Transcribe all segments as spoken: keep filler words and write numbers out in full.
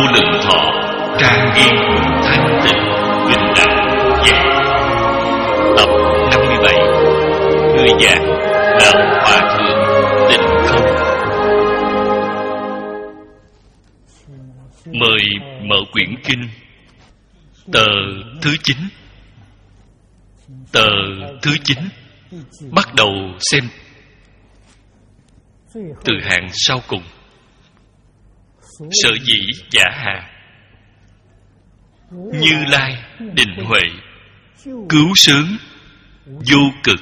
lượng thọ, trang nghiêm, thanh tịnh, bình đẳng, giác. Tập năm mươi bảy. Người giảng Lão Hòa Thượng Định Không. Mời mở quyển kinh tờ thứ chín. Tờ thứ chín bắt đầu xem từ hàng sau cùng. Sở dĩ giả hà, Như Lai định huệ, cứu sướng vô cực,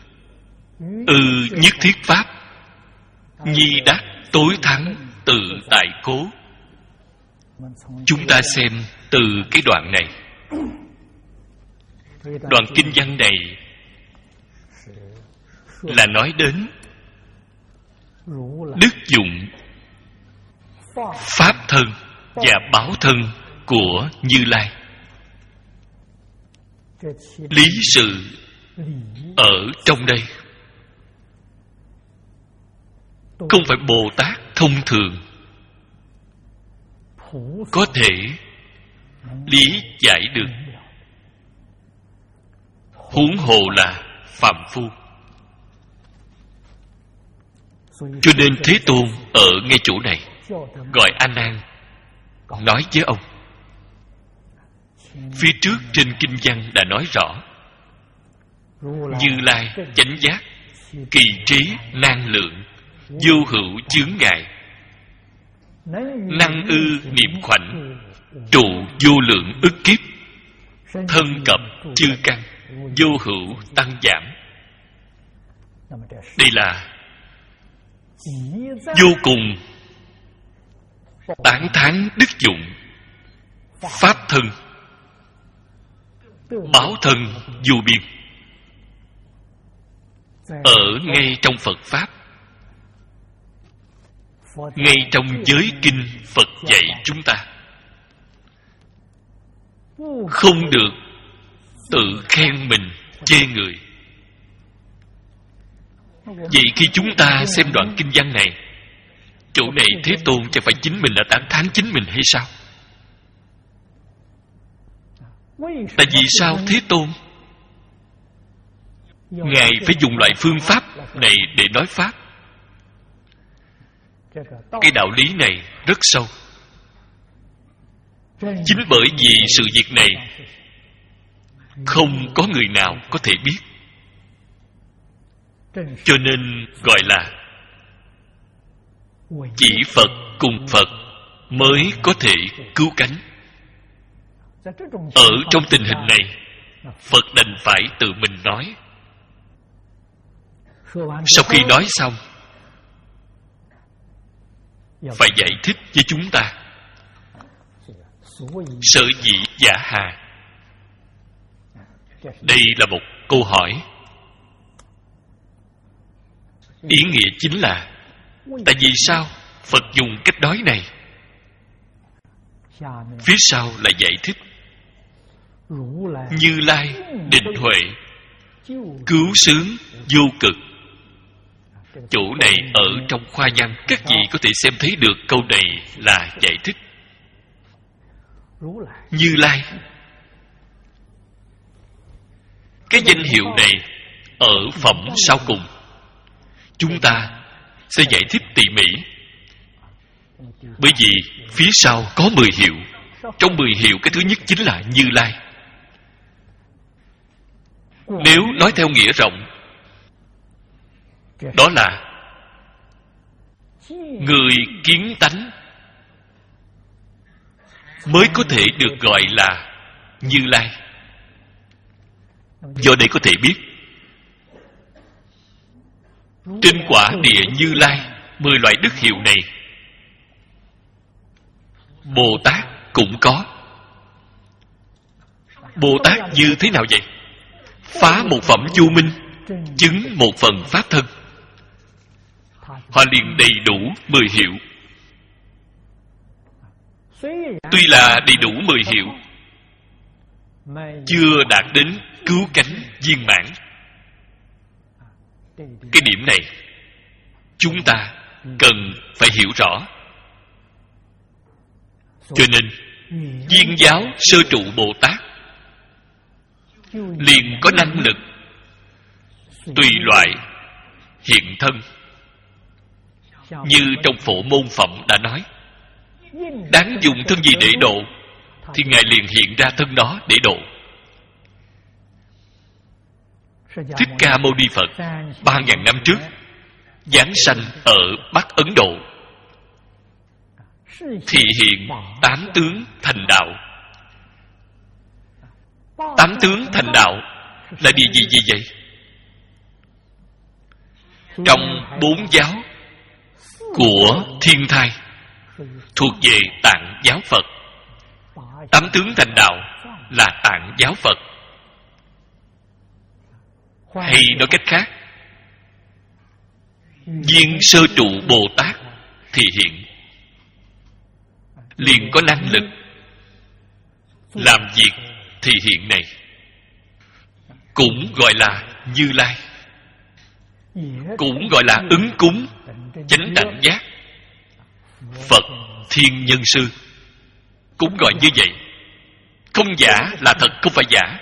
ư nhất thiết pháp, nhi đắc tối thắng tự tại cố. Chúng ta xem từ cái đoạn này. Đoạn kinh văn này là nói đến đức dụng pháp thân và báo thân của Như Lai. Lý sự ở trong đây không phải Bồ Tát thông thường có thể lý giải được, huống hồ là phàm phu. Cho nên Thế Tôn ở ngay chỗ này gọi A Nan nói với ông. Phía trước trên kinh văn đã nói rõ, Như Lai chánh giác, kỳ trí năng lượng, vô hữu chướng ngại, năng ư niệm khoảnh, trụ vô lượng ức kiếp, thân cập chư căn, vô hữu tăng giảm. Đây là vô cùng tán thán đức dụng pháp thân, báo thân vô biên. Ở ngay trong Phật Pháp, ngay trong giới kinh Phật dạy chúng ta, không được tự khen mình, chê người. Vậy khi chúng ta xem đoạn kinh văn này, chỗ này Thế Tôn chẳng phải chính mình là tán thán chính mình hay sao? Tại vì sao Thế Tôn Ngài phải dùng loại phương pháp này để nói Pháp? Cái đạo lý này rất sâu. Chính bởi vì sự việc này không có người nào có thể biết, cho nên gọi là chỉ Phật cùng Phật mới có thể cứu cánh. Ở trong tình hình này, Phật đành phải tự mình nói. Sau khi nói xong, phải giải thích với chúng ta sở dĩ giả hà. Đây là một câu hỏi. Ý nghĩa chính là, tại vì sao Phật dùng cách nói này? Phía sau là giải thích. Như Lai định huệ, cứu sướng vô cực. Chỗ này ở trong khoa văn, các vị có thể xem thấy được câu này là giải thích. Như Lai, cái danh hiệu này ở phẩm sau cùng chúng ta sẽ giải thích tỉ mỉ. Bởi vì phía sau có mười hiệu. Trong mười hiệu, cái thứ nhất chính là Như Lai. Nếu nói theo nghĩa rộng, đó là người kiến tánh mới có thể được gọi là Như Lai. Do đây có thể biết, trên quả địa Như Lai, mười loại đức hiệu này Bồ Tát cũng có. Bồ Tát như thế nào vậy? Phá một phẩm vô minh, chứng một phần pháp thân, họ liền đầy đủ mười hiệu. Tuy là đầy đủ mười hiệu, chưa đạt đến cứu cánh viên mãn. Cái điểm này chúng ta cần phải hiểu rõ. Cho nên Viên giáo sơ trụ Bồ Tát liền có năng lực tùy loại hiện thân. Như trong Phổ Môn Phẩm đã nói, đáng dùng thân gì để độ, thì Ngài liền hiện ra thân đó để độ. Thích Ca Mâu Ni Phật ba ngàn năm trước giáng sanh ở Bắc Ấn Độ, thị hiện tám tướng thành đạo. Tám tướng thành đạo là điều gì gì vậy? Trong bốn giáo của Thiên Thai thuộc về Tạng giáo Phật. Tám tướng thành đạo là Tạng giáo Phật. Hay nói cách khác, Viên sơ trụ Bồ Tát thị hiện liền có năng lực làm việc thị hiện này, cũng gọi là Như Lai, cũng gọi là ứng cúng chánh đẳng giác. Phật Thiên Nhân Sư cũng gọi như vậy. Không giả là thật, không phải giả.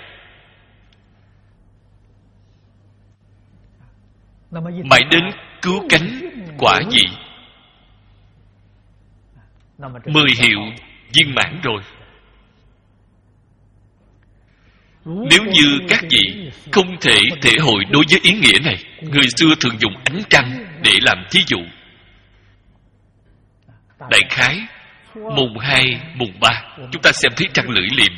Mãi đến cứu cánh quả vị, mười hiệu viên mãn rồi. Nếu như các vị không thể thể hội đối với ý nghĩa này, người xưa thường dùng ánh trăng để làm thí dụ. Đại khái mùng hai, mùng ba chúng ta xem thấy trăng lưỡi liềm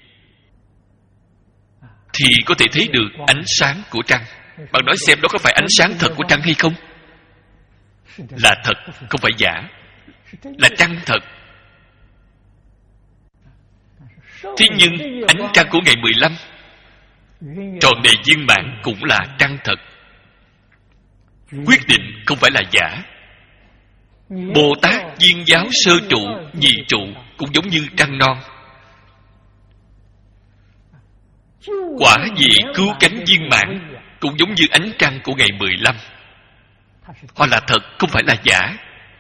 thì có thể thấy được ánh sáng của trăng. Bạn nói xem đó có phải ánh sáng thật của trăng hay không? Là thật, không phải giả. Là trăng thật. Thế nhưng ánh trăng của ngày mười lăm tròn đầy viên mãn cũng là trăng thật. Quyết định không phải là giả. Bồ Tát Viên giáo sơ trụ, nhị trụ cũng giống như trăng non. Quả vị cứu cánh viên mãn cũng giống như ánh trăng của ngày mười lăm. Họ là thật, không phải là giả.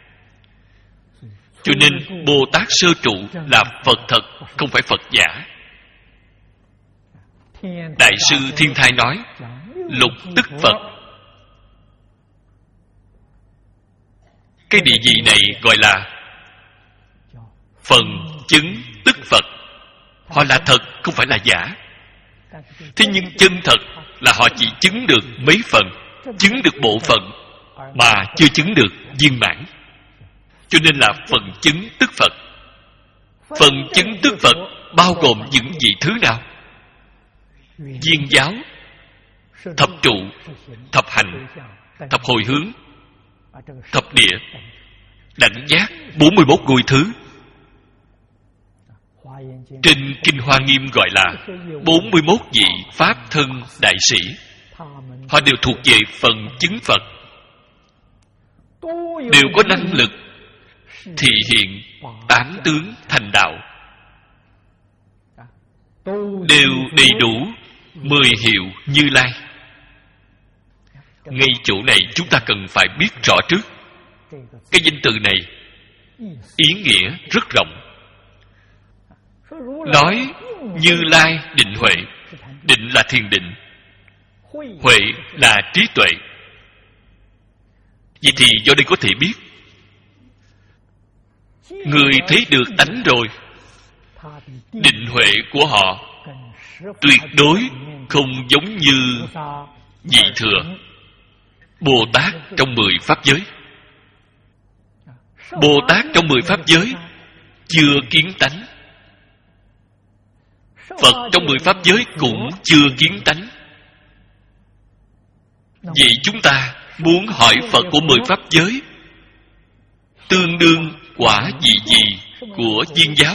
Cho nên Bồ Tát sơ trụ là Phật thật, không phải Phật giả. Đại sư Thiên Thai nói lục tức Phật. Cái địa vị này gọi là phần chứng tức Phật. Họ là thật, không phải là giả. Thế nhưng chân thật là họ chỉ chứng được mấy phần, chứng được bộ phận mà chưa chứng được viên mãn. Cho nên là phần chứng tức Phật. Phần chứng tức Phật bao gồm những vị thứ nào? Viên giáo, thập trụ, thập hành, thập hồi hướng, thập địa, đảnh giác, bốn mươi mốt ngôi thứ. Trên Kinh Hoa Nghiêm gọi là bốn mươi mốt vị Pháp thân đại sĩ. Họ đều thuộc về phần chứng Phật, đều có năng lực thị hiện tám tướng thành đạo, đều đầy đủ mười hiệu Như Lai. Ngay chỗ này chúng ta cần phải biết rõ trước, cái danh từ này ý nghĩa rất rộng. Nói Như Lai định huệ. Định là thiền định, huệ là trí tuệ. Vậy thì do đây có thể biết, người thấy được tánh rồi, định huệ của họ tuyệt đối không giống như vị thừa Bồ Tát trong mười pháp giới. Bồ Tát trong mười pháp giới chưa kiến tánh, Phật trong mười pháp giới cũng chưa kiến tánh. Vậy chúng ta muốn hỏi Phật của mười pháp giới tương đương quả vị gì của Viên giáo?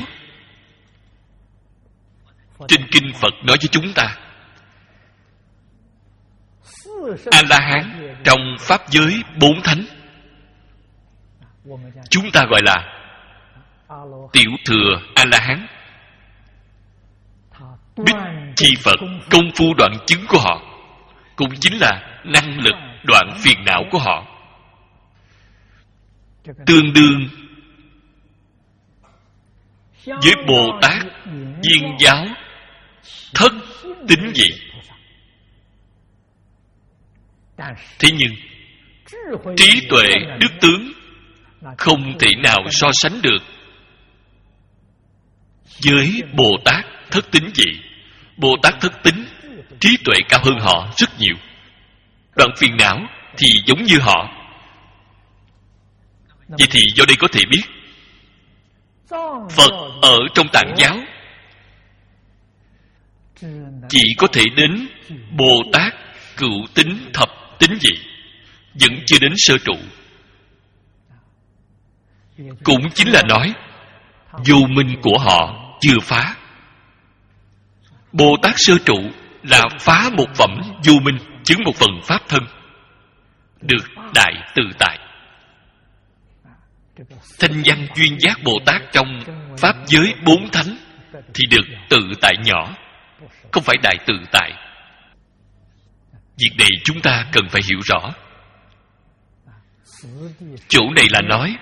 Trên kinh Phật nói với chúng ta, A-la-hán trong pháp giới bốn thánh, chúng ta gọi là tiểu thừa A-la-hán. Bích chi Phật, công phu đoạn chứng của họ cũng chính là năng lực đoạn phiền não của họ, tương đương với Bồ Tát Viên Giáo thất tín vị. Thế nhưng trí tuệ đức tướng không thể nào so sánh được với Bồ Tát thất tín vị. Bồ Tát thất tín trí tuệ cao hơn họ rất nhiều. Đoạn phiền não thì giống như họ. Vậy thì do đây có thể biết Phật ở trong Tạng giáo chỉ có thể đến Bồ Tát cửu tín thập tín vị, vẫn chưa đến sơ trụ. Cũng chính là nói vô minh của họ chưa phá. Bồ Tát sơ trụ là phá một phẩm vô minh, chứng một phần pháp thân, được đại tự tại. Thanh văn duyên giác Bồ Tát trong pháp giới bốn thánh thì được tự tại nhỏ, không phải đại tự tại. Việc này chúng ta cần phải hiểu rõ. Chỗ này là nói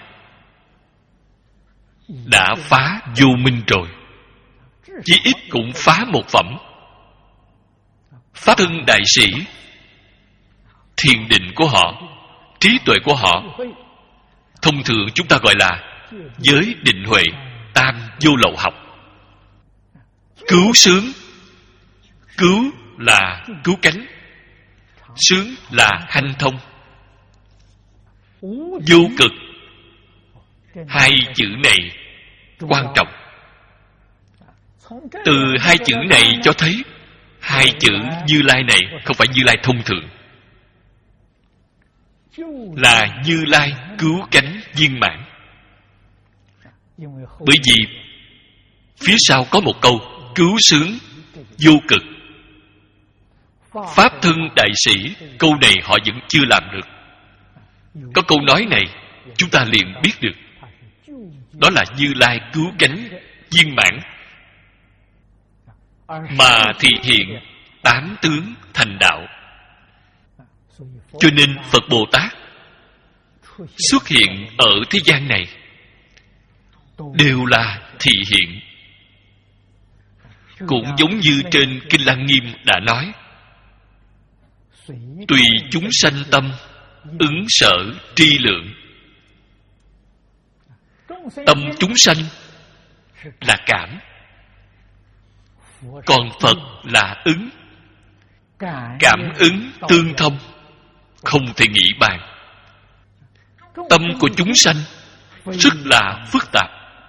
đã phá vô minh rồi, chí ít cũng phá một phẩm. Pháp thân đại sĩ, thiền định của họ, trí tuệ của họ, thông thường chúng ta gọi là giới định huệ tam vô lậu học. Cứu sướng, cứu là cứu cánh, sướng là hanh thông. Vô cực, hai chữ này quan trọng. Từ hai chữ này cho thấy hai chữ Như Lai này không phải Như Lai thông thường, là Như Lai cứu cánh viên mãn. Bởi vì phía sau có một câu cứu sướng vô cực. Pháp thân đại sĩ, câu này họ vẫn chưa làm được. Có câu nói này chúng ta liền biết được, đó là Như Lai cứu cánh viên mãn, mà thị hiện tám tướng thành đạo. Cho nên Phật Bồ Tát xuất hiện ở thế gian này đều là thị hiện. Cũng giống như trên Kinh Lăng Nghiêm đã nói, tùy chúng sanh tâm ứng sở tri lượng. Tâm chúng sanh là cảm, còn Phật là ứng. Cảm ứng tương thông, không thể nghĩ bàn. Tâm của chúng sanh rất là phức tạp.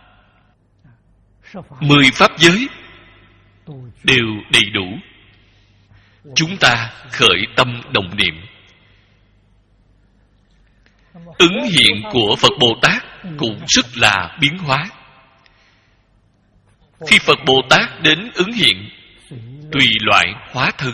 Mười pháp giới đều đầy đủ. Chúng ta khởi tâm đồng niệm. Ứng hiện của Phật Bồ Tát cũng rất là biến hóa. Khi Phật Bồ Tát đến ứng hiện, tùy loại hóa thân.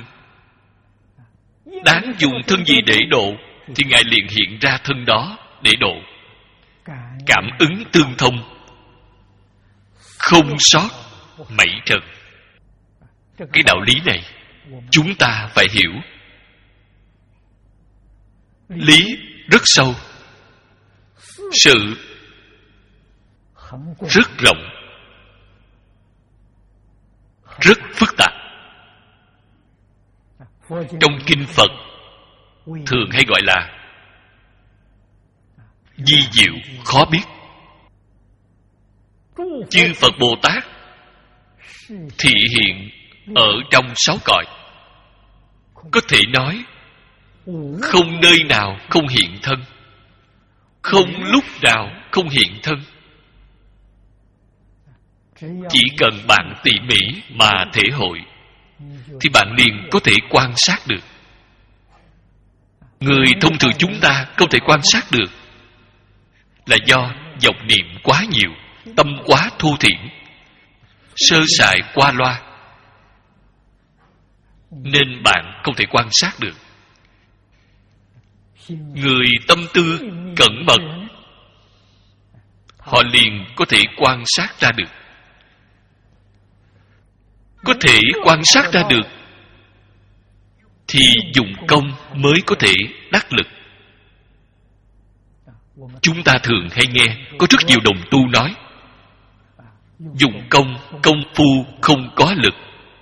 Đáng dùng thân gì để độ thì Ngài liền hiện ra thân đó để độ. Cảm ứng tương thông, không sót mảy trần. Cái đạo lý này chúng ta phải hiểu. Lý rất sâu, sự rất rộng, rất phức tạp. Trong kinh Phật thường hay gọi là vi diệu khó biết. Chư Phật Bồ Tát thị hiện ở trong sáu cõi, có thể nói không nơi nào không hiện thân, không lúc nào không hiện thân. Chỉ cần bạn tỉ mỉ mà thể hội thì bạn liền có thể quan sát được. Người thông thường chúng ta không thể quan sát được là do vọng niệm quá nhiều, tâm quá thô thiển, sơ sài qua loa, nên bạn không thể quan sát được. Người tâm tư cẩn mật, họ liền có thể quan sát ra được. Có thể quan sát ra được thì dùng công mới có thể đắc lực. Chúng ta thường hay nghe có rất nhiều đồng tu nói dùng công, công phu không có lực.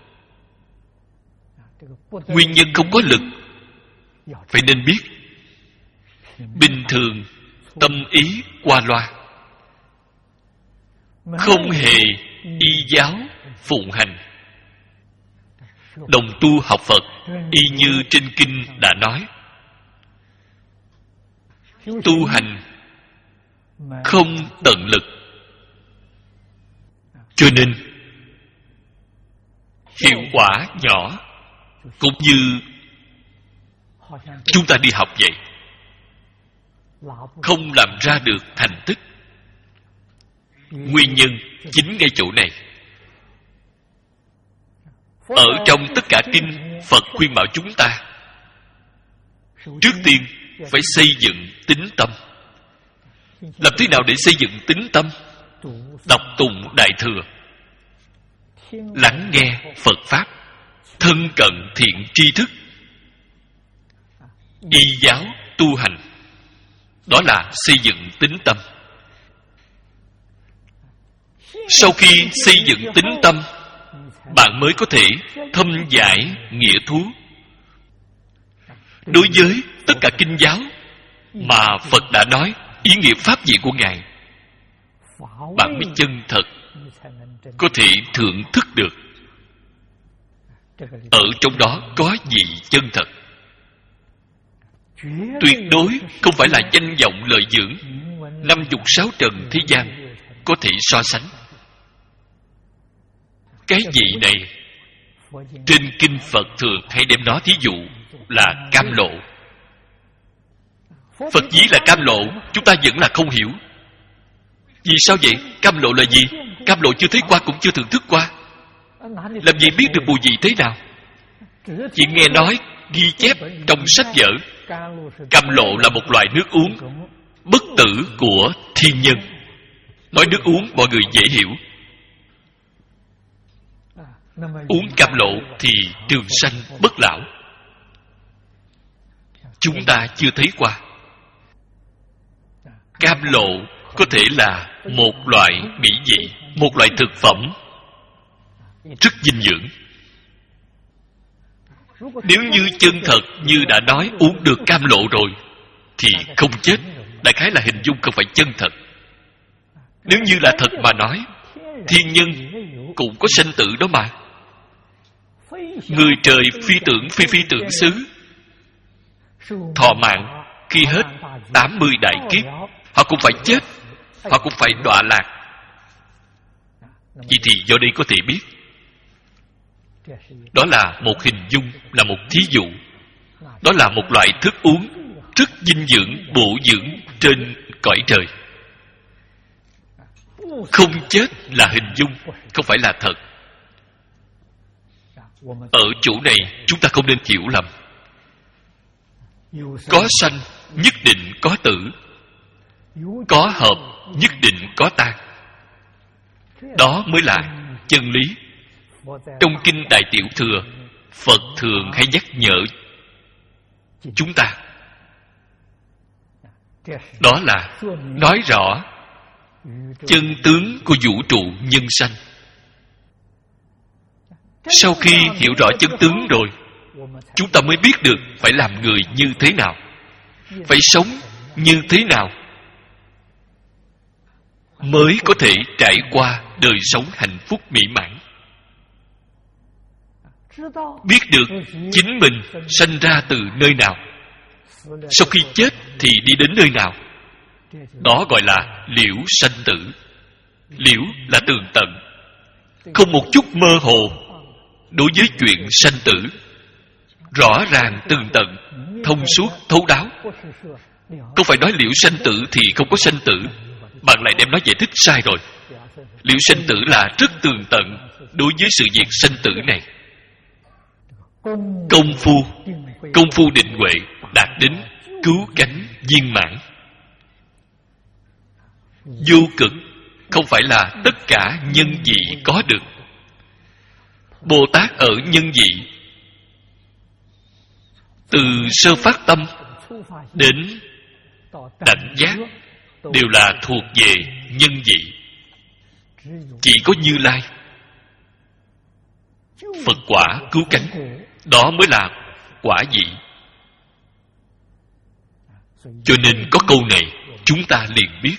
Nguyên nhân không có lực phải nên biết. Bình thường tâm ý qua loa, không hề y giáo phụng hành, đồng tu học Phật, y như trên kinh đã nói, tu hành không tận lực, cho nên hiệu quả nhỏ. Cũng như chúng ta đi học vậy, không làm ra được thành tích. Nguyên nhân chính ngay chỗ này. Ở trong tất cả kinh, Phật khuyên bảo chúng ta trước tiên phải xây dựng tín tâm. Làm thế nào để xây dựng tín tâm? Đọc tụng Đại Thừa, lắng nghe Phật Pháp, thân cận thiện tri thức, y giáo tu hành. Đó là xây dựng tín tâm. Sau khi xây dựng tín tâm, bạn mới có thể thâm giải nghĩa thú. Đối với tất cả kinh giáo mà Phật đã nói ý nghĩa pháp gì của Ngài, bạn mới chân thật có thể thưởng thức được ở trong đó có gì chân thật. Tuyệt đối không phải là danh vọng lợi dưỡng, năm dục sáu trần thế gian có thể so sánh. Cái gì này trên kinh Phật thường hay đem nó thí dụ là cam lộ. Phật dí là cam lộ, chúng ta vẫn là không hiểu. Vì sao vậy? Cam lộ là gì? Cam lộ chưa thấy qua cũng chưa thưởng thức qua, làm gì biết được mùi vị thế nào? Chỉ nghe nói ghi chép trong sách vở. Cam lộ là một loại nước uống bất tử của thiên nhân. Nói nước uống mọi người dễ hiểu. Uống cam lộ thì trường sanh bất lão. Chúng ta chưa thấy qua. Cam lộ có thể là một loại mỹ vị, một loại thực phẩm rất dinh dưỡng. Nếu như chân thật như đã nói uống được cam lộ rồi thì không chết. Đại khái là hình dung không phải chân thật. Nếu như là thật mà nói, thiên nhân cũng có sanh tử đó mà. Người trời phi tưởng phi phi tưởng xứ, thọ mạng khi hết tám mươi đại kiếp, họ cũng phải chết, họ cũng phải đọa lạc. Vậy thì do đây có thể biết, đó là một hình dung, là một thí dụ. Đó là một loại thức uống rất dinh dưỡng, bổ dưỡng trên cõi trời. Không chết là hình dung, không phải là thật. Ở chỗ này chúng ta không nên hiểu lầm. Có sanh nhất định có tử, có hợp nhất định có tan. Đó mới là chân lý. Trong kinh Đại Tiểu Thừa, Phật thường hay nhắc nhở chúng ta. Đó là nói rõ chân tướng của vũ trụ nhân sanh. Sau khi hiểu rõ chân tướng rồi, chúng ta mới biết được phải làm người như thế nào, phải sống như thế nào mới có thể trải qua đời sống hạnh phúc mỹ mãn. Biết được chính mình sanh ra từ nơi nào, sau khi chết thì đi đến nơi nào. Đó gọi là liễu sanh tử. Liễu là tường tận, không một chút mơ hồ. Đối với chuyện sanh tử, rõ ràng tường tận, thông suốt, thấu đáo. Không phải nói liễu sanh tử thì không có sanh tử. Bạn lại đem nó giải thích sai rồi. Liễu sanh tử là rất tường tận đối với sự việc sanh tử này. Công phu, công phu định huệ đạt đến cứu cánh viên mãn. Vô cực không phải là tất cả nhân vị có được. Bồ Tát ở nhân vị, từ sơ phát tâm đến đảnh giác đều là thuộc về nhân vị. chỉ có Như Lai. Phật quả cứu cánh, đó mới là quả vị. Cho nên có câu này chúng ta liền biết.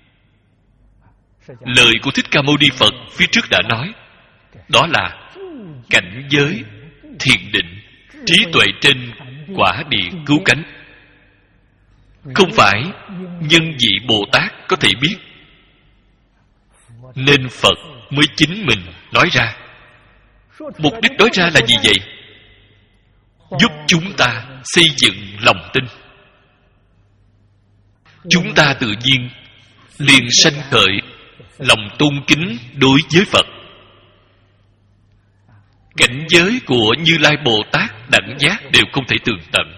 Lời của Thích Ca Mâu Ni Phật phía trước đã nói, đó là cảnh giới thiền định, trí tuệ trên quả địa cứu cánh. Không phải nhân vị Bồ Tát có thể biết, nên Phật mới chính mình nói ra. Mục đích nói ra là gì vậy? Giúp chúng ta xây dựng lòng tin. Chúng ta tự nhiên liền sanh khởi lòng tôn kính đối với Phật. Cảnh giới của Như Lai Bồ Tát đẳng giác đều không thể tường tận,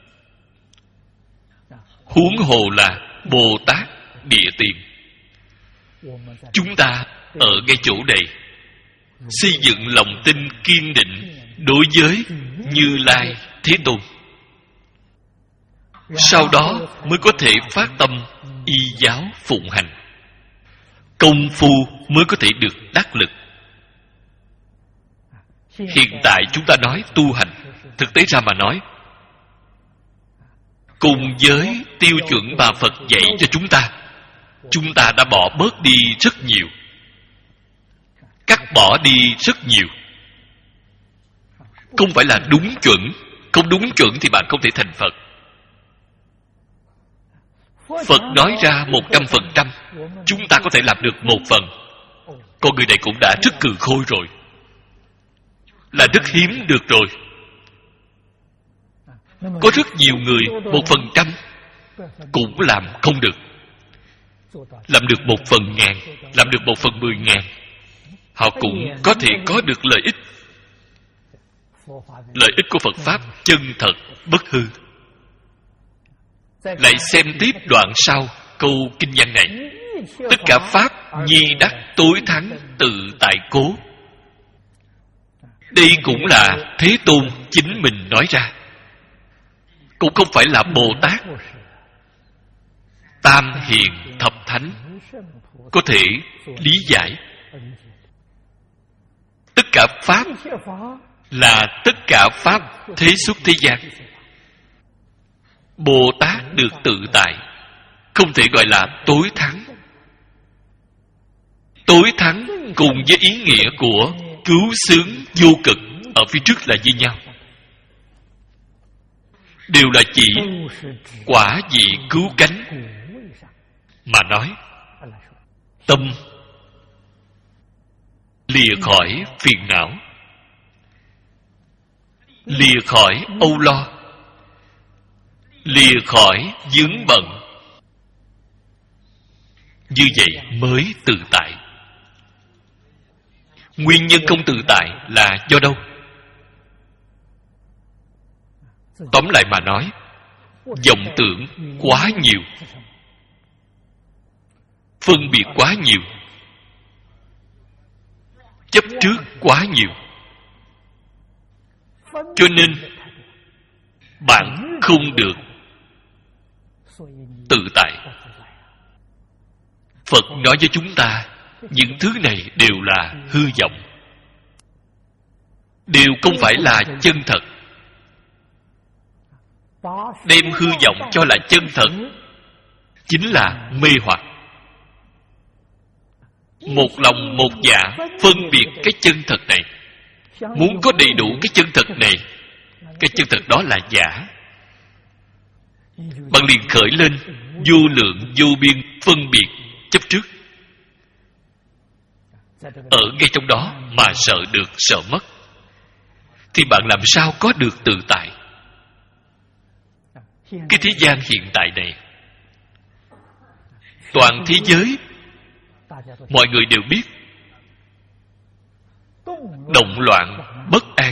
huống hồ là Bồ Tát Địa Tiền. Chúng ta ở ngay chỗ này xây dựng lòng tin kiên định đối với Như Lai Thế Tôn, sau đó mới có thể phát tâm y giáo phụng hành, công phu mới có thể được đắc lực. Hiện tại chúng ta nói tu hành, thực tế ra mà nói, cùng với tiêu chuẩn mà Phật dạy cho chúng ta, chúng ta đã bỏ bớt đi rất nhiều, cắt bỏ đi rất nhiều. Không phải là đúng chuẩn, không đúng chuẩn thì bạn không thể thành Phật. Phật nói ra một trăm phần trăm, chúng ta có thể làm được một phần. Con người này cũng đã rất cừ khôi rồi, là rất hiếm được rồi. Có rất nhiều người một phần trăm cũng làm không được. Làm được một phần ngàn, làm được một phần mười ngàn, họ cũng có thể có được lợi ích. Lợi ích của Phật Pháp chân thật, bất hư. Lại xem tiếp đoạn sau câu kinh văn này: tất cả Pháp nhi đắc tối thắng tự tại cố. Đây cũng là Thế Tôn chính mình nói ra, cũng không phải là Bồ Tát Tam Hiền Thập Thánh có thể lý giải. Tất cả Pháp là tất cả Pháp thế xuất thế gian. Bồ Tát được tự tại, không thể gọi là tối thắng. Tối thắng cùng với ý nghĩa của cứu xướng vô cực ở phía trước là như nhau, đều là chỉ quả vị cứu cánh mà nói. Tâm lìa khỏi phiền não, lìa khỏi âu lo, lìa khỏi vướng bận, như vậy mới tự tại. Nguyên nhân không tự tại là do đâu? Tóm lại mà nói, vọng tưởng quá nhiều, phân biệt quá nhiều, chấp trước quá nhiều, cho nên bạn không được tự tại. Phật nói với chúng ta, những thứ này đều là hư vọng, đều không phải là chân thật. Đem hư vọng cho là chân thật chính là mê hoặc. Một lòng một dạ phân biệt cái chân thật này, muốn có đầy đủ cái chân thật này, cái chân thật đó là giả. Bạn liền khởi lên vô lượng vô biên phân biệt chấp trước. Ở ngay trong đó mà sợ được sợ mất, thì bạn làm sao có được tự tại? Cái thế gian hiện tại này, toàn thế giới mọi người đều biết động loạn bất an,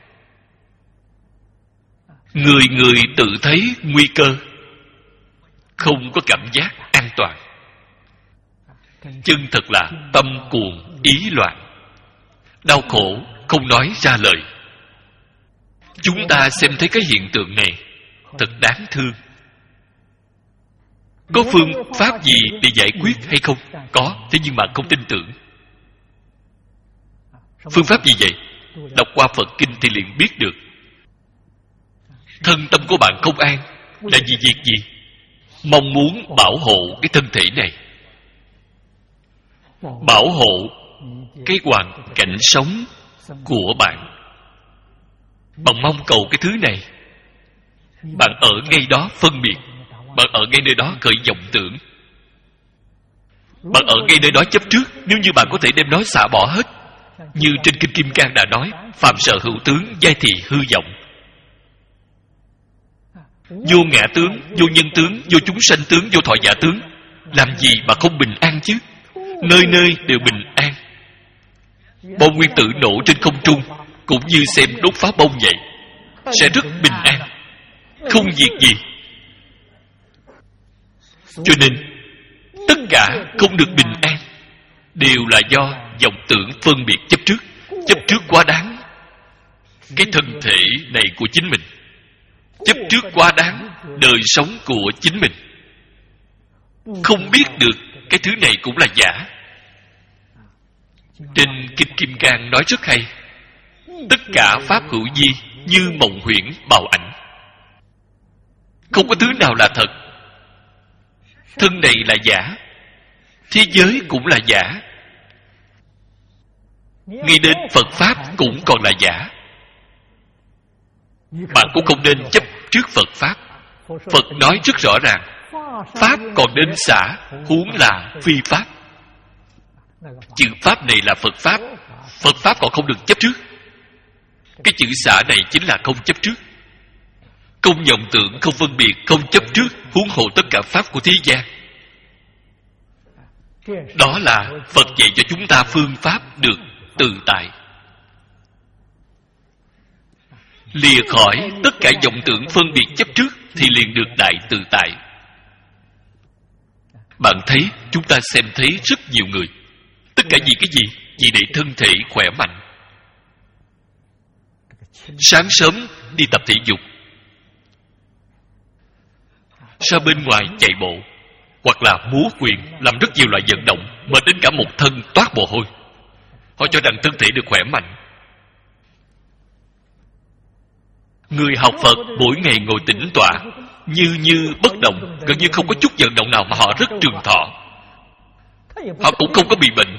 người người tự thấy nguy cơ, không có cảm giác an toàn. Chân thật là tâm cuồng ý loạn, đau khổ không nói ra lời. Chúng ta xem thấy cái hiện tượng này thật đáng thương. Có phương pháp gì để giải quyết hay không? Có, thế nhưng mà không tin tưởng. Phương pháp gì vậy? Đọc qua Phật Kinh thì liền biết được. Thân tâm của bạn không an là vì việc gì? Mong muốn bảo hộ cái thân thể này, bảo hộ cái hoàn cảnh sống của bạn. Bạn mong cầu cái thứ này, bạn ở ngay đó phân biệt, bạn ở ngay nơi đó khởi vọng tưởng, bạn ở ngay nơi đó chấp trước. Nếu như bạn có thể đem nó xả bỏ hết, như trên Kinh Kim Cang đã nói, phạm sở hữu tướng, giai thị hư vọng. Vô ngã tướng, vô nhân tướng, vô chúng sanh tướng, vô thọ giả tướng. Làm gì mà không bình an chứ? Nơi nơi đều bình an. Bom nguyên tử nổ trên không trung cũng như xem đốt phá bông vậy, sẽ rất bình an, không việc gì. Cho nên tất cả không được bình an đều là do vọng tưởng phân biệt chấp trước. Chấp trước quá đáng cái thân thể này của chính mình, chấp trước quá đáng đời sống của chính mình. Không biết được cái thứ này cũng là giả. Trên Kinh Kim Cang nói rất hay, tất cả pháp hữu vi như mộng huyễn bào ảnh, không có thứ nào là thật. Thân này là giả, thế giới cũng là giả, ngay đến Phật Pháp cũng còn là giả. Bạn cũng không nên chấp trước Phật Pháp. Phật nói rất rõ ràng, Pháp còn nên xả, huống là phi Pháp. Chữ Pháp này là Phật Pháp, Phật Pháp còn không được chấp trước. Cái chữ xả này chính là không chấp trước. Không vọng tưởng, không phân biệt, không chấp trước, huống hộ tất cả Pháp của thế gian. Đó là Phật dạy cho chúng ta phương pháp được tự tại, lìa khỏi tất cả vọng tưởng phân biệt chấp trước, thì liền được đại tự tại. Bạn thấy, chúng ta xem thấy rất nhiều người, tất cả vì cái gì? Vì để thân thể khỏe mạnh. Sáng sớm đi tập thể dục, ra bên ngoài chạy bộ, hoặc là múa quyền, làm rất nhiều loại vận động, mệt đến cả một thân toát mồ hôi. Họ cho rằng thân thể được khỏe mạnh. Người học Phật mỗi ngày ngồi tĩnh tọa, như như bất động, gần như không có chút vận động nào mà họ rất trường thọ. Họ cũng không có bị bệnh.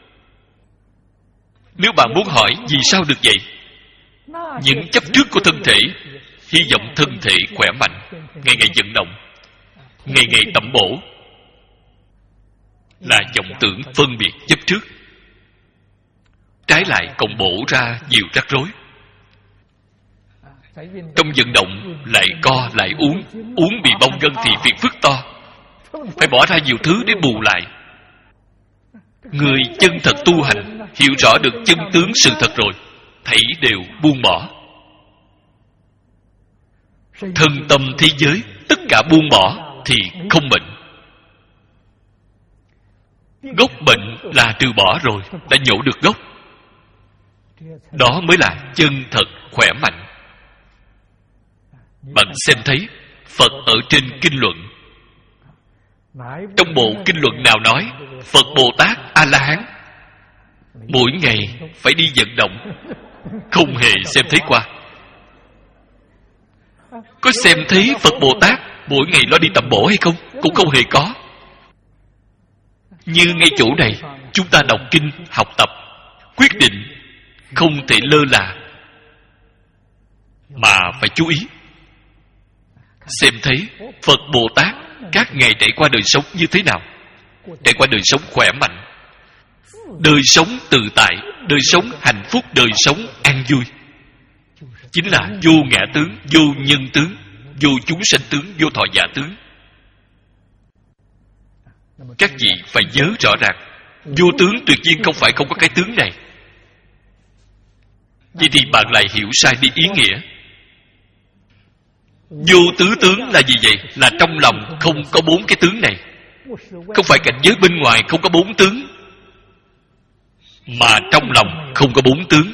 Nếu bạn muốn hỏi vì sao được vậy, những chấp trước của thân thể, hy vọng thân thể khỏe mạnh, ngày ngày vận động, ngày ngày tẩm bổ, là vọng tưởng phân biệt chấp trước. Trái lại còn bổ ra nhiều rắc rối. Trong vận động lại co lại uống, uống bị bong gân thì phiền phức to, phải bỏ ra nhiều thứ để bù lại. Người chân thật tu hành, hiểu rõ được chân tướng sự thật rồi, thảy đều buông bỏ. Thân tâm thế giới tất cả buông bỏ thì không bệnh. Gốc bệnh là trừ bỏ rồi, đã nhổ được gốc. Đó mới là chân thật khỏe mạnh. Bạn xem thấy Phật ở trên kinh luận, trong bộ kinh luận nào nói Phật Bồ Tát A La Hán mỗi ngày phải đi vận động? Không hề xem thấy qua. Có xem thấy Phật Bồ Tát mỗi ngày lo đi tầm bổ hay không? Cũng không hề có. Như ngay chỗ này, chúng ta đọc kinh, học tập, quyết định không thể lơ là, mà phải chú ý. Xem thấy Phật Bồ Tát các ngài trải qua đời sống như thế nào? Trải qua đời sống khỏe mạnh, đời sống tự tại, đời sống hạnh phúc, đời sống an vui. Chính là vô ngã tướng, vô nhân tướng, vô chúng sanh tướng, vô thọ giả tướng. Các vị phải nhớ rõ ràng, vô tướng tuyệt nhiên không phải không có cái tướng này. Vậy thì bạn lại hiểu sai đi ý nghĩa. Vô tứ tướng là gì vậy? Là trong lòng không có bốn cái tướng này. Không phải cảnh giới bên ngoài không có bốn tướng, mà trong lòng không có bốn tướng.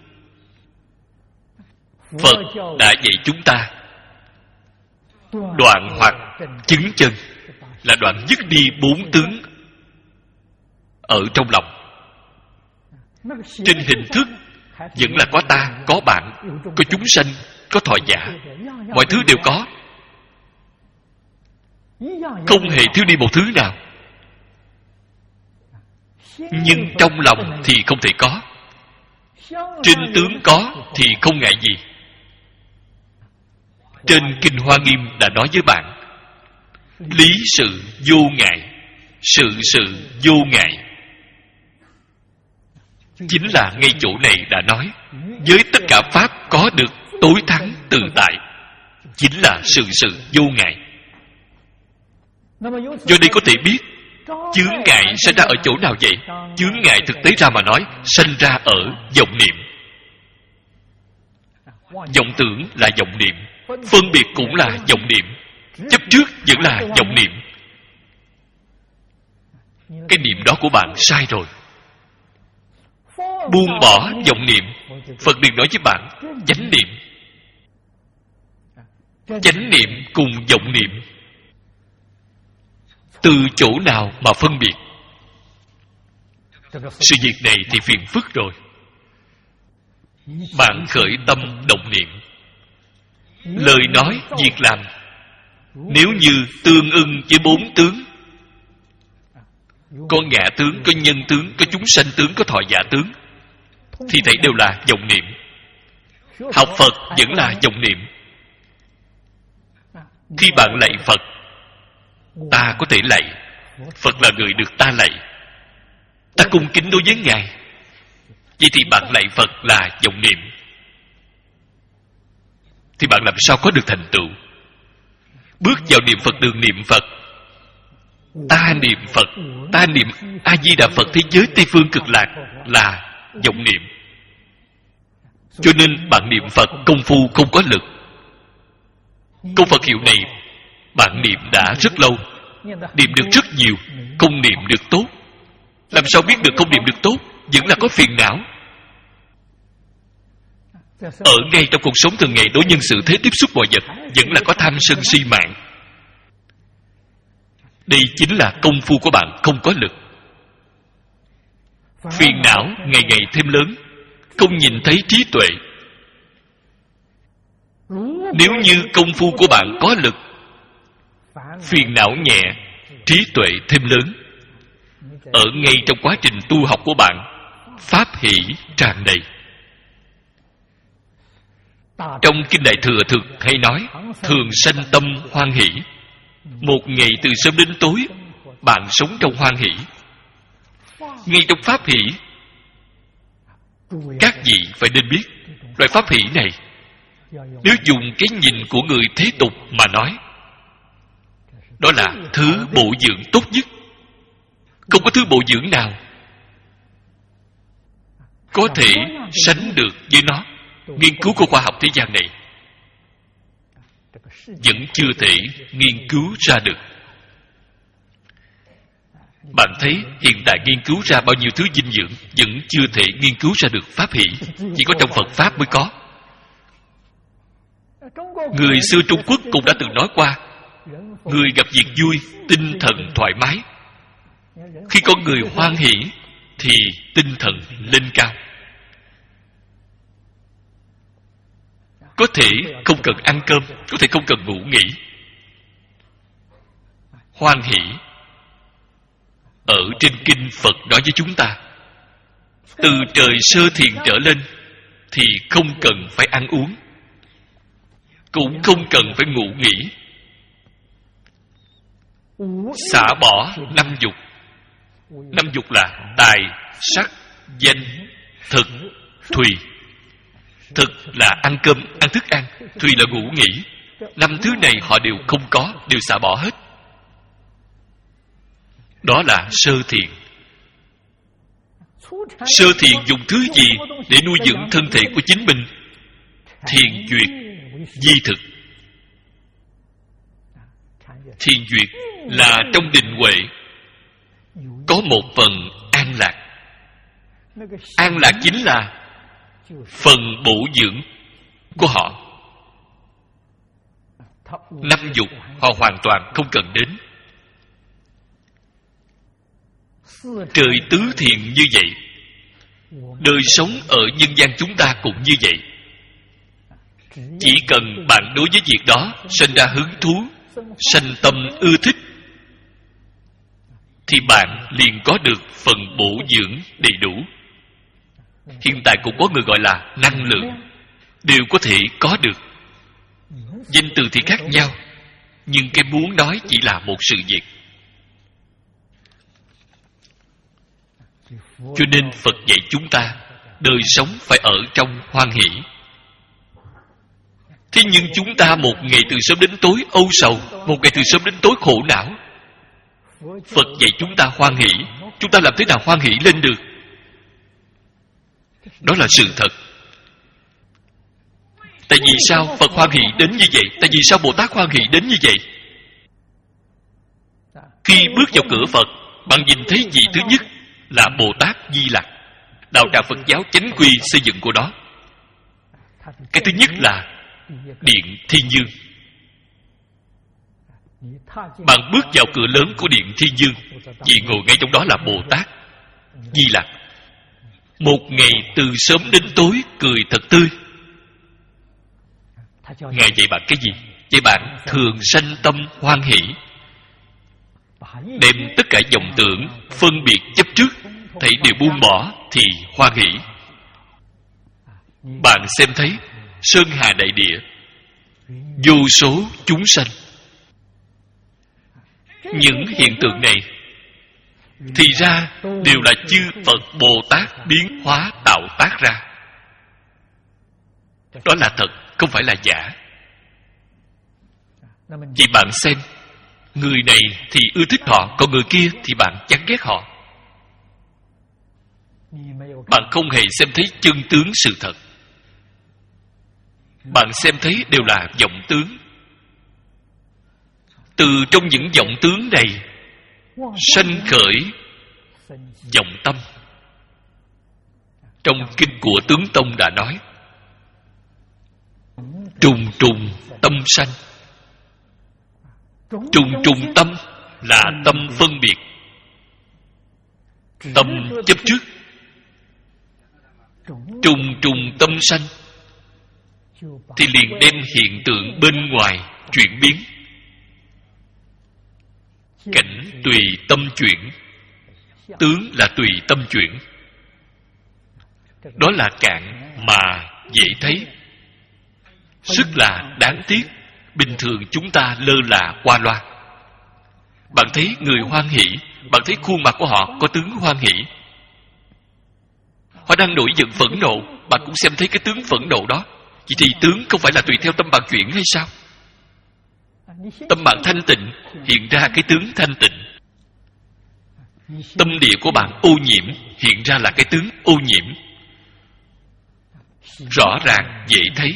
Phật đã dạy chúng ta đoạn hoặc chứng chân, là đoạn dứt đi bốn tướng ở trong lòng. Trên hình thức vẫn là có ta, có bạn, có chúng sanh, có thọ giả. Mọi thứ đều có, không hề thiếu đi một thứ nào. Nhưng trong lòng thì không thể có. Trên tướng có thì không ngại gì. Trên Kinh Hoa Nghiêm đã nói với bạn, lý sự vô ngại, sự sự vô ngại. Chính là ngay chỗ này đã nói, với tất cả pháp có được tối thắng tự tại, chính là sự sự vô ngại. Do đây có thể biết chướng ngại sinh ra ở chỗ nào vậy? Chướng ngại thực tế ra mà nói, sinh ra ở vọng niệm. Vọng tưởng là vọng niệm, phân biệt cũng là vọng niệm, chấp trước vẫn là vọng niệm. Cái niệm đó của bạn sai rồi. Buông bỏ vọng niệm, Phật liền nói với bạn chánh niệm. Chánh niệm cùng vọng niệm từ chỗ nào mà phân biệt? Sự việc này thì phiền phức rồi. Bạn khởi tâm động niệm, lời nói, việc làm, nếu như tương ưng với bốn tướng, có ngã tướng, có nhân tướng, có chúng sanh tướng, có thọ giả tướng, thì thấy đều là vọng niệm. Học Phật vẫn là vọng niệm. Khi bạn lạy Phật, ta có thể lạy, Phật là người được ta lạy, ta cung kính đối với Ngài. Vậy thì bạn lạy Phật là vọng niệm, thì bạn làm sao có được thành tựu? Bước vào niệm Phật đường niệm Phật, ta niệm Phật, ta niệm A-di-đà Phật thế giới Tây Phương Cực Lạc là vọng niệm. Cho nên bạn niệm Phật công phu không có lực. Câu Phật hiệu này bạn niệm đã rất lâu, niệm được rất nhiều, không niệm được tốt. Làm sao biết được không niệm được tốt? Vẫn là có phiền não. Ở ngay trong cuộc sống thường ngày, đối nhân xử thế, tiếp xúc mọi vật, vẫn là có tham sân si mạng. Đây chính là công phu của bạn không có lực. Phiền não ngày ngày thêm lớn, không nhìn thấy trí tuệ. Nếu như công phu của bạn có lực, phiền não nhẹ, trí tuệ thêm lớn. Ở ngay trong quá trình tu học của bạn, pháp hỷ tràn đầy. Trong Kinh Đại Thừa Thực hay nói, thường sanh tâm hoan hỷ. Một ngày từ sớm đến tối, bạn sống trong hoan hỷ. Ngay trong pháp hỷ, các vị phải nên biết, loại pháp hỷ này, nếu dùng cái nhìn của người thế tục mà nói, đó là thứ bổ dưỡng tốt nhất. Không có thứ bổ dưỡng nào có thể sánh được với nó. Nghiên cứu của khoa học thế gian này vẫn chưa thể nghiên cứu ra được. Bạn thấy hiện tại nghiên cứu ra bao nhiêu thứ dinh dưỡng, vẫn chưa thể nghiên cứu ra được pháp hỷ. Chỉ có trong Phật Pháp mới có. Người xưa Trung Quốc cũng đã từng nói qua, người gặp việc vui, tinh thần thoải mái. Khi có người hoan hỷ thì tinh thần lên cao. Có thể không cần ăn cơm, có thể không cần ngủ nghỉ. Hoan hỷ ở trên kinh Phật nói với chúng ta, từ trời sơ thiền trở lên thì không cần phải ăn uống, cũng không cần phải ngủ nghỉ. Xả bỏ năm dục. Năm dục là tài, sắc, danh, thực, thùy. Thực là ăn cơm, ăn thức ăn, thùy là ngủ nghỉ. Năm thứ này họ đều không có, đều xả bỏ hết. Đó là sơ thiền. Sơ thiền dùng thứ gì để nuôi dưỡng thân thể của chính mình? Thiền duyệt, di thực. Thiền duyệt là trong định huệ có một phần an lạc. An lạc chính là phần bổ dưỡng của họ. Năm dục họ hoàn toàn không cần đến. Trời tứ thiền như vậy, Đời sống ở nhân gian chúng ta cũng như vậy. Chỉ cần bạn đối với việc đó sinh ra hứng thú, sanh tâm ưa thích, thì bạn liền có được phần bổ dưỡng đầy đủ. Hiện tại cũng có người gọi là năng lượng, đều có thể có được. Danh từ thì khác nhau, nhưng cái muốn nói chỉ là một sự việc. Cho nên Phật dạy chúng ta đời sống phải ở trong hoan hỷ. Thế nhưng chúng ta một ngày từ sớm đến tối âu sầu, một ngày từ sớm đến tối khổ não. Phật dạy chúng ta hoan hỷ, chúng ta làm thế nào hoan hỷ lên được? Đó là sự thật. Tại vì sao Phật hoan hỷ đến như vậy? Tại vì sao Bồ Tát hoan hỷ đến như vậy? Khi bước vào cửa Phật, bạn nhìn thấy vị thứ nhất là Bồ Tát Di Lặc, đạo tràng Phật giáo chánh quy xây dựng của đó. Cái thứ nhất là Điện Thiên Dương. Bạn bước vào cửa lớn của Điện Thiên Dương, vị ngồi ngay trong đó là Bồ Tát Di Lặc. Một ngày từ sớm đến tối cười thật tươi. Ngài dạy bạn cái gì? Dạy bạn thường sanh tâm hoan hỷ, đem tất cả vọng tưởng, phân biệt chấp trước thảy đều buông bỏ thì hoan hỷ. Bạn xem thấy sơn hà đại địa, vô số chúng sanh. Những hiện tượng này thì ra đều là chư Phật Bồ Tát biến hóa tạo tác ra. Đó là thật, không phải là giả. Vì bạn xem, người này thì ưa thích họ, còn người kia thì bạn chán ghét họ. Bạn không hề xem thấy chân tướng sự thật. Bạn xem thấy đều là vọng tướng. Từ trong những vọng tướng này sanh khởi vọng tâm. Trong kinh của Tướng Tông đã nói, trùng trùng tâm sanh. Trùng trùng tâm là tâm phân biệt, tâm chấp trước. Trùng trùng tâm sanh thì liền đem hiện tượng bên ngoài chuyển biến. Cảnh tùy tâm chuyển, tướng là tùy tâm chuyển. Đó là cạn mà dễ thấy, rất là đáng tiếc. Bình thường chúng ta lơ là qua loa. Bạn thấy người hoan hỷ, bạn thấy khuôn mặt của họ có tướng hoan hỷ. Họ đang nổi giận phẫn nộ, bạn cũng xem thấy cái tướng phẫn nộ đó. Vậy thì tướng không phải là tùy theo tâm bạn chuyển hay sao? Tâm bạn thanh tịnh, hiện ra cái tướng thanh tịnh. Tâm địa của bạn ô nhiễm, hiện ra là cái tướng ô nhiễm. Rõ ràng, dễ thấy.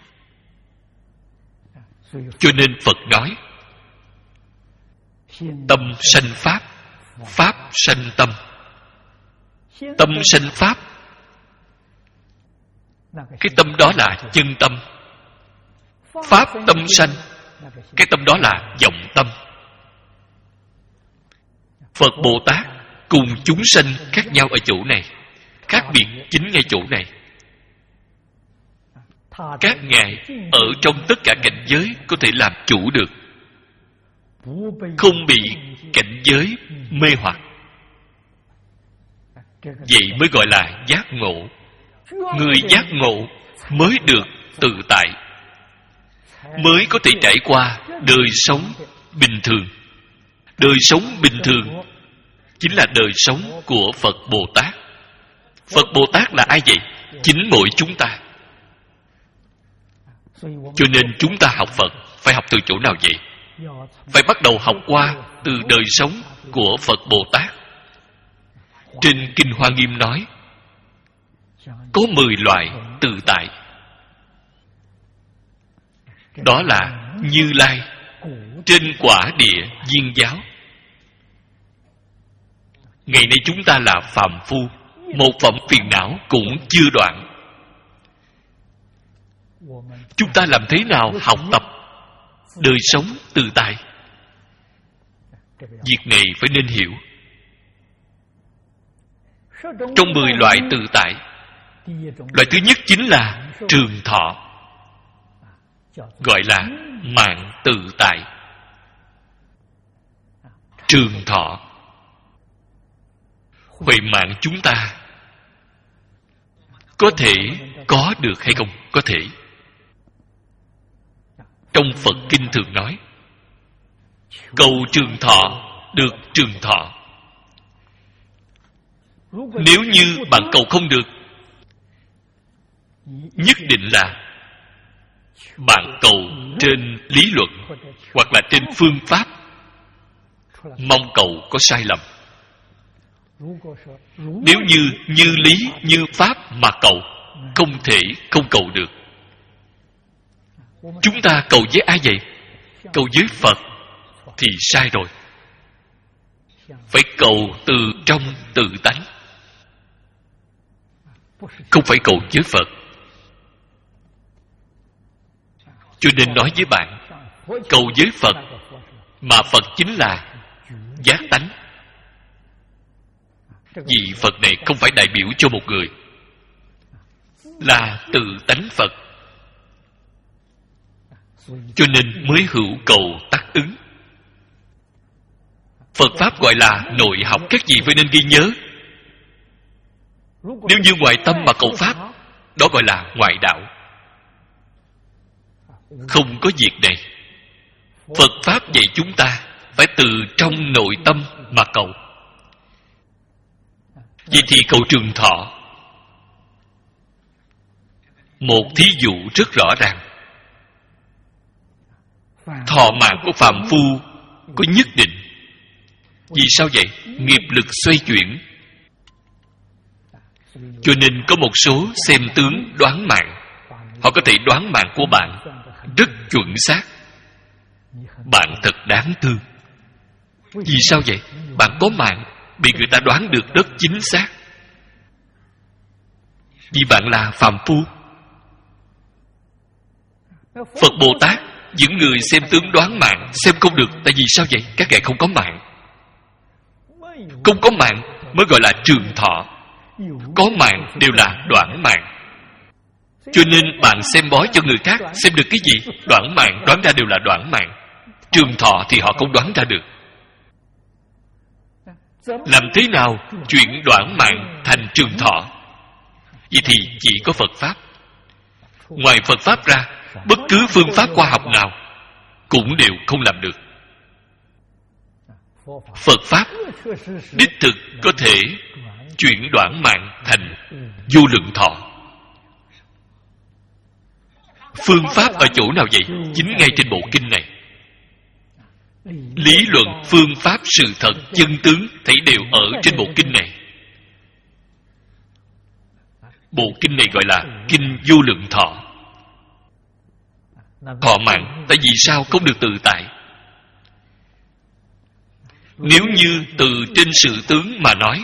Cho nên Phật nói, tâm sanh Pháp, Pháp sanh tâm. Tâm sanh Pháp, cái tâm đó là chân tâm. Pháp tâm sanh, cái tâm đó là vọng tâm. Phật Bồ Tát cùng chúng sanh khác nhau ở chỗ này, khác biệt chính ngay chỗ này. Các ngài ở trong tất cả cảnh giới có thể làm chủ được, không bị cảnh giới mê hoặc. Vậy mới gọi là giác ngộ. Người giác ngộ mới được tự tại, mới có thể trải qua đời sống bình thường. Đời sống bình thường chính là đời sống của Phật Bồ Tát. Phật Bồ Tát là ai vậy? Chính mỗi chúng ta. Cho nên chúng ta học Phật phải học từ chỗ nào vậy? Phải bắt đầu học qua từ đời sống của Phật Bồ Tát. Trên Kinh Hoa Nghiêm nói, có mười loại tự tại. Đó là Như Lai trên quả địa Viên Giáo. Ngày nay chúng ta là phàm phu, một phẩm phiền não cũng chưa đoạn. Chúng ta làm thế nào học tập đời sống tự tại? Việc này phải nên hiểu. Trong mười loại tự tại, loại thứ nhất chính là trường thọ, gọi là mạng tự tại. Trường thọ, huệ mạng chúng ta có thể có được hay không? Có thể. Trong Phật Kinh thường nói, cầu trường thọ được trường thọ. Nếu như bạn cầu không được, nhất định là bạn cầu trên lý luận hoặc là trên phương pháp, mong cầu có sai lầm. Nếu như như lý như pháp mà cầu, không thể không cầu được. Chúng ta cầu với ai vậy? Cầu với Phật thì sai rồi. Phải cầu từ trong tự tánh, không phải cầu với Phật. Cho nên nói với bạn, cầu với Phật, mà Phật chính là giác tánh. Vì Phật này không phải đại biểu cho một người, là tự tánh Phật. Cho nên mới hữu cầu tác ứng. Phật Pháp gọi là nội học. Các vị phải nên ghi nhớ. Nếu như ngoài tâm mà cầu Pháp, đó gọi là ngoại đạo. Không có việc này. Phật Pháp dạy chúng ta phải từ trong nội tâm mà cầu. Vậy thì cầu trường thọ. Một thí dụ rất rõ ràng. Thọ mạng của phàm phu có nhất định. Vì sao vậy? Nghiệp lực xoay chuyển. Cho nên có một số xem tướng đoán mạng. Họ có thể đoán mạng của bạn rất chuẩn xác. Bạn thật đáng thương. Vì sao vậy? Bạn có mạng, bị người ta đoán được rất chính xác. Vì bạn là phàm phu. Phật Bồ Tát, những người xem tướng đoán mạng xem không được. Tại vì sao vậy? Các ngài không có mạng. Không có mạng mới gọi là trường thọ. Có mạng đều là đoạn mạng. Cho nên bạn xem bói cho người khác, xem được cái gì? Đoạn mạng, đoán ra đều là đoạn mạng. Trường thọ thì họ không đoán ra được. Làm thế nào chuyển đoạn mạng thành trường thọ? Vậy thì chỉ có Phật Pháp. Ngoài Phật Pháp ra, bất cứ phương pháp khoa học nào cũng đều không làm được. Phật Pháp đích thực có thể chuyển đoạn mạng thành vô lượng thọ. Phương pháp ở chỗ nào vậy? Chính ngay trên bộ kinh này. Lý luận, phương pháp, sự thật, chân tướng thấy đều ở trên bộ kinh này. Bộ kinh này gọi là Kinh Vô Lượng Thọ. Thọ mạng, tại vì sao không được tự tại? Nếu như từ trên sự tướng mà nói,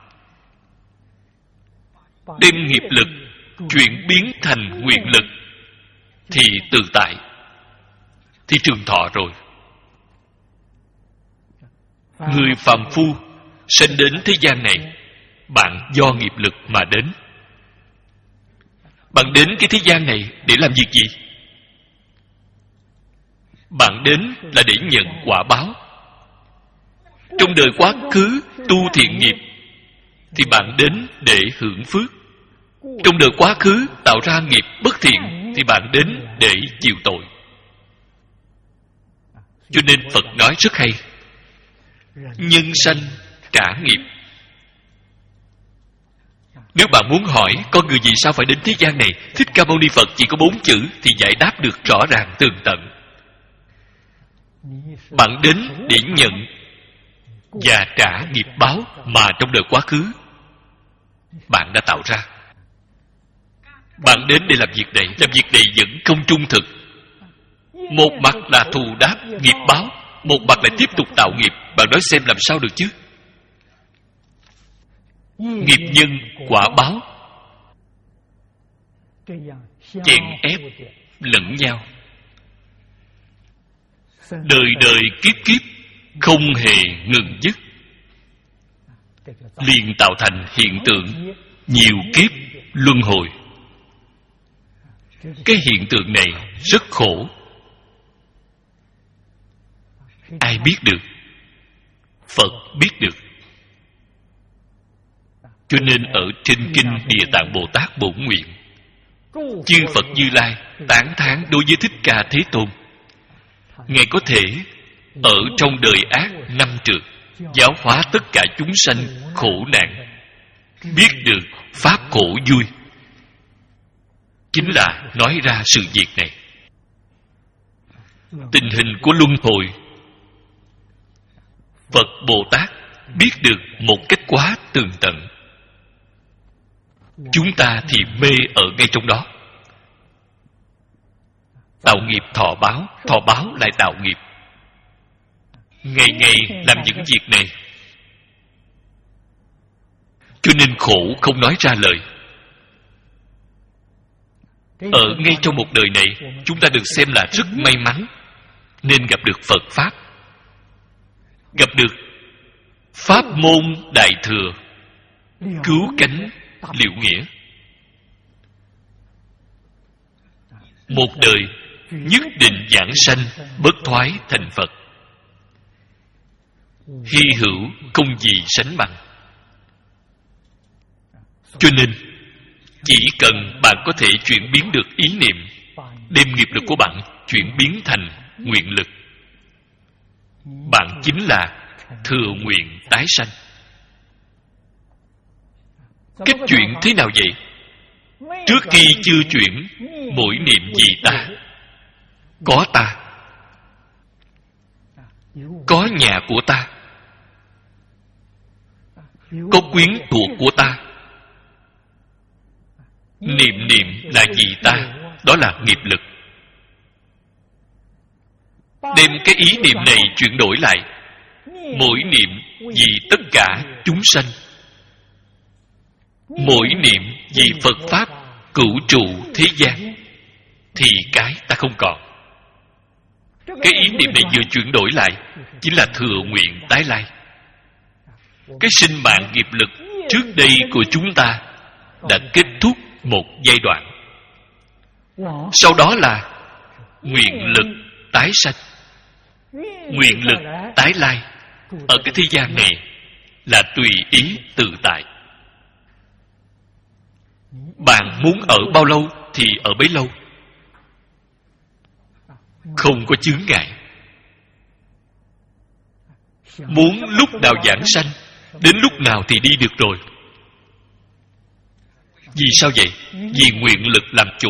đem nghiệp lực chuyển biến thành nguyện lực thì tự tại, thì trường thọ rồi. Người phàm phu sinh đến thế gian này, bạn do nghiệp lực mà đến. Bạn đến cái thế gian này để làm việc gì? Bạn đến là để nhận quả báo. Trong đời quá khứ tu thiện nghiệp thì bạn đến để hưởng phước. Trong đời quá khứ tạo ra nghiệp bất thiện thì bạn đến để chịu tội. Cho nên Phật nói rất hay: nhân sanh trả nghiệp. Nếu bạn muốn hỏi con người vì sao phải đến thế gian này, Thích Ca Mâu Ni Phật chỉ có bốn chữ thì giải đáp được rõ ràng tường tận. Bạn đến để nhận và trả nghiệp báo mà trong đời quá khứ bạn đã tạo ra. Bạn đến để làm việc này, làm việc này vẫn không trung thực. Một mặt là thù đáp nghiệp báo, một mặt lại tiếp tục tạo nghiệp. Bạn nói xem làm sao được chứ? Nghiệp nhân quả báo chèn ép lẫn nhau, đời đời kiếp kiếp không hề ngừng dứt. liền tạo thành hiện tượng nhiều kiếp luân hồi. Cái hiện tượng này rất khổ. Ai biết được? Phật biết được. Cho nên ở trên kinh Địa Tạng Bồ Tát Bổn Nguyện, chư Phật Như Lai tán thán đối với Thích Ca Thế Tôn. Ngài có thể ở trong đời ác năm trượt giáo hóa tất cả chúng sanh khổ nạn, biết được pháp khổ vui, chính là nói ra sự việc này. Tình hình của luân hồi, Phật Bồ Tát biết được một cách quá tường tận. Chúng ta thì mê ở ngay trong đó. Tạo nghiệp thọ báo, thọ báo lại tạo nghiệp. Ngày ngày làm những việc này, cho nên khổ không nói ra lời. Ở ngay trong một đời này, chúng ta được xem là rất may mắn, nên gặp được Phật Pháp, gặp được Pháp môn Đại Thừa, cứu cánh Liệu Nghĩa. Một đời nhất định giảng sanh bất thoái thành Phật, hy hữu không gì sánh bằng. Cho nên chỉ cần bạn có thể chuyển biến được ý niệm, đem nghiệp lực của bạn chuyển biến thành nguyện lực, bạn chính là thừa nguyện tái sanh. Cách chuyển thế nào vậy? Trước khi chưa chuyển, mỗi niệm gì ta? Có ta, có nhà của ta, có quyến thuộc của ta. Niệm niệm là gì ta? Đó là nghiệp lực. Đem cái ý niệm này chuyển đổi lại, mỗi niệm vì tất cả chúng sanh, mỗi niệm vì Phật Pháp cửu trụ thế gian, thì cái ta không còn. Cái ý niệm này vừa chuyển đổi lại chính là thừa nguyện tái lai. Cái sinh mạng nghiệp lực trước đây của chúng ta đã kết thúc một giai đoạn. Sau đó là nguyện lực tái sanh, nguyện lực tái lai. Ở cái thế gian này là tùy ý tự tại. Bạn muốn ở bao lâu thì ở bấy lâu, không có chướng ngại. Muốn lúc nào giảng sanh, đến lúc nào thì đi được rồi. Vì sao vậy? Vì nguyện lực làm chủ.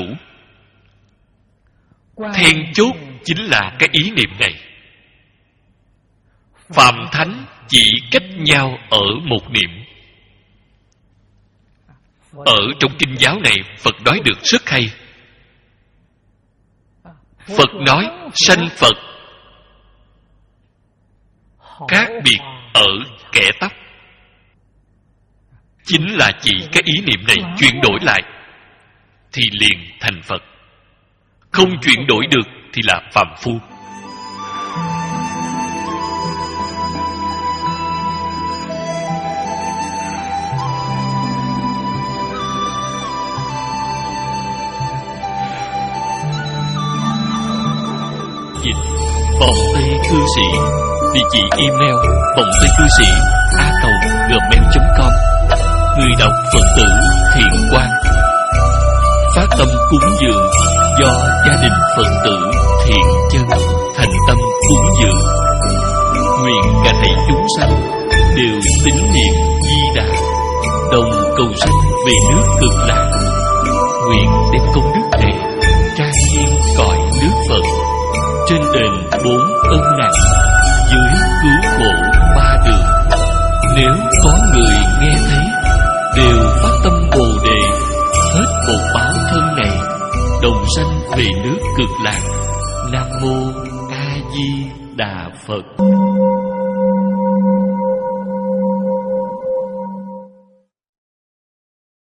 Then chốt chính là cái ý niệm này. Phàm thánh chỉ cách nhau ở một niệm. Ở trong kinh giáo này, Phật nói được rất hay. Phật nói sanh Phật khác biệt ở kẻ tóc. Chính là chỉ cái ý niệm này chuyển đổi lại thì liền thành Phật. Không chuyển đổi được thì là phàm phu. Dịch Vòng Tây Cư Sĩ. Địa chỉ email vòng tây cư sĩ a còng gmail chấm com. Người đọc Phật tử Thiện Quang. Phát tâm cúng dường do gia đình Phật tử Thiện Chân thành tâm cúng dường. Nguyện cả thảy chúng sanh đều tín niệm Di Đà, đồng cầu sanh về nước Cực Lạc. Nguyện đem công đức này trang nghiêm cõi nước Phật, trên đền bốn ân nặng, dưới cứu khổ ba đường. Nếu có người nghe thấy đều phát tâm Bồ Đề, hết bột báo thân này, đồng sanh về nước Cực Lạc. Nam mô A Di Đà Phật.